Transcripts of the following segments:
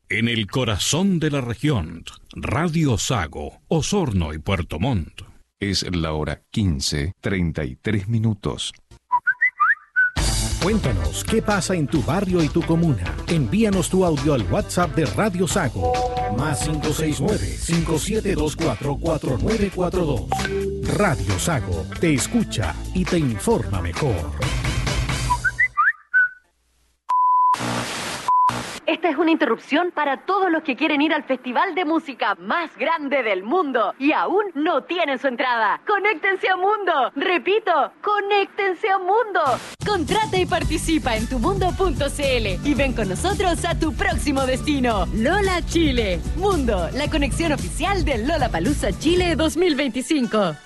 En el corazón de la región, Radio Sago, Osorno y Puerto Montt. Es la hora 15:33. Cuéntanos qué pasa en tu barrio y tu comuna. Envíanos tu audio al WhatsApp de Radio Sago. Más 569-5724-4942. Radio Sago te escucha y te informa mejor. Esta es una interrupción para todos los que quieren ir al festival de música más grande del mundo y aún no tienen su entrada. ¡Conéctense a Mundo! Repito, ¡conéctense a Mundo! Contrata y participa en tumundo.cl y ven con nosotros a tu próximo destino. Lola Chile. Mundo, la conexión oficial del Lollapalooza Chile 2025.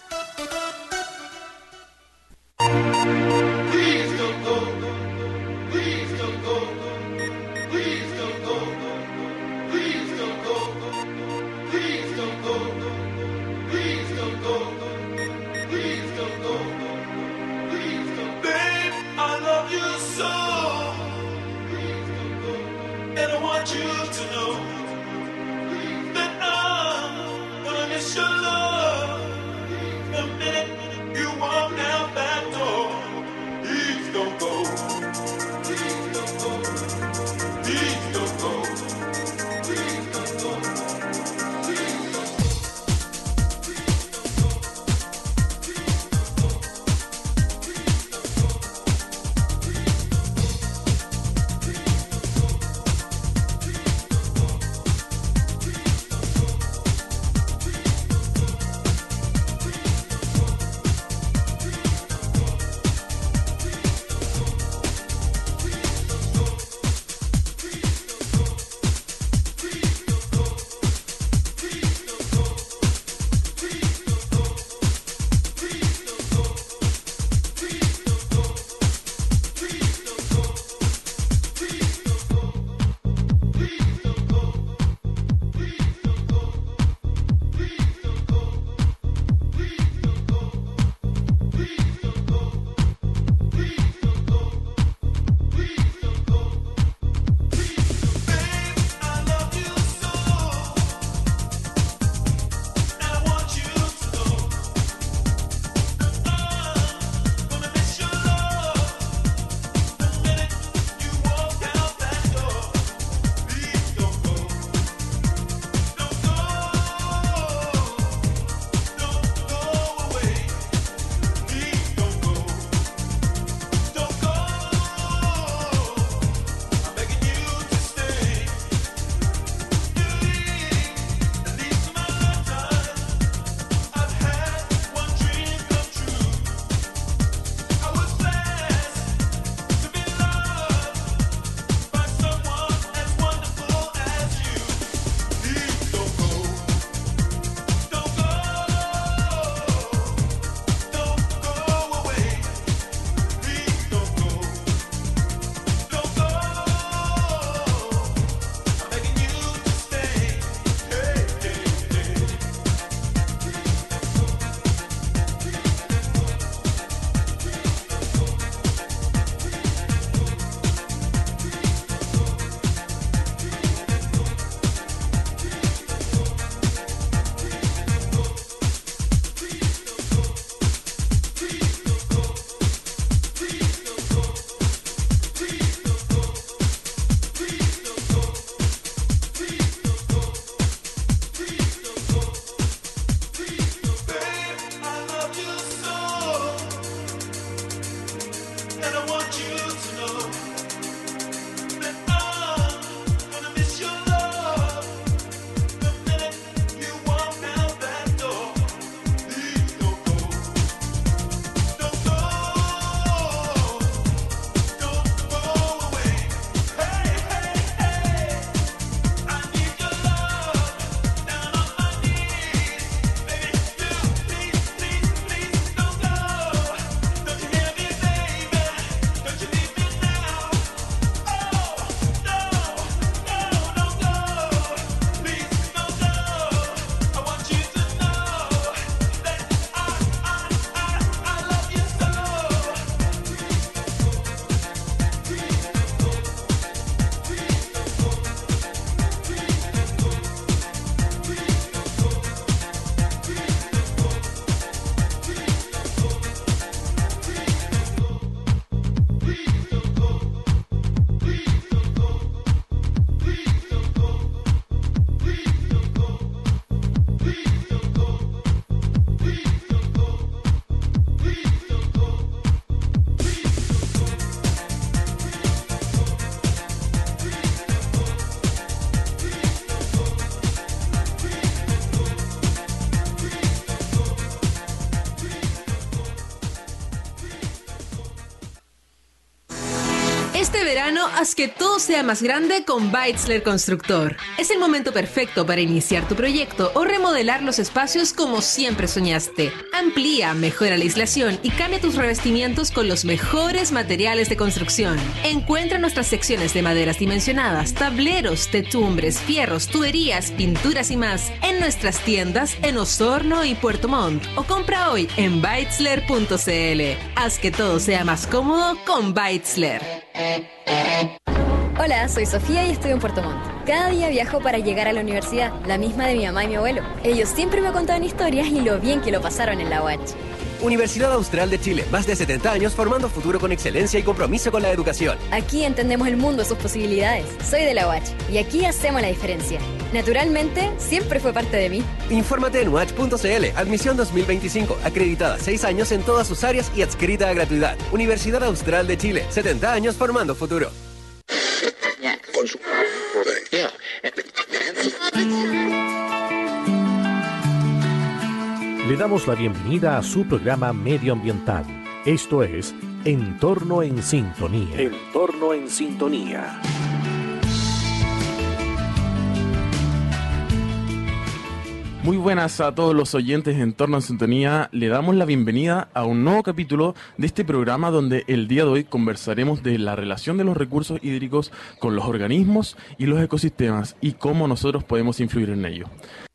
haz que todo sea más grande con Beitzler Constructor. Es el momento perfecto para iniciar tu proyecto o remodelar los espacios como siempre soñaste. Amplía, mejora la aislación y cambia tus revestimientos con los mejores materiales de construcción. Encuentra nuestras secciones de maderas dimensionadas, tableros, techumbres, fierros, tuberías, pinturas y más en nuestras tiendas en Osorno y Puerto Montt, o compra hoy en beitzler.cl. Haz que todo sea más cómodo con Beitzler. Hola, soy Sofía y estoy en Puerto Montt. Cada día viajo para llegar a la universidad, la misma de mi mamá y mi abuelo. Ellos siempre me contaban historias y lo bien que lo pasaron en la UACH. Universidad Austral de Chile, más de 70 años formando futuro con excelencia y compromiso con la educación. Aquí entendemos el mundo y sus posibilidades. Soy de la UACH y aquí hacemos la diferencia. Naturalmente, siempre fue parte de mí. Infórmate en uach.cl. Admisión 2025, acreditada 6 años en todas sus áreas y adscrita a gratuidad. Universidad Austral de Chile, 70 años formando futuro. Le damos la bienvenida a su programa medioambiental. Esto es Entorno en Sintonía. Entorno en Sintonía. Muy buenas a todos los oyentes de Entorno en Sintonía. Le damos la bienvenida a un nuevo capítulo de este programa donde el día de hoy conversaremos de la relación de los recursos hídricos con los organismos y los ecosistemas y cómo nosotros podemos influir en ello.